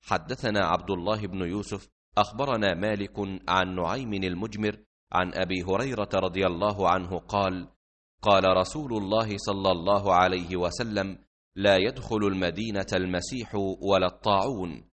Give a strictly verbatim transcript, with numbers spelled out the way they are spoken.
حدثنا عبد الله بن يوسف أخبرنا مالك عن نعيم المجمر عن أبي هريرة رضي الله عنه قال: قال رسول الله صلى الله عليه وسلم: لا يدخل المدينة المسيح ولا الطاعون.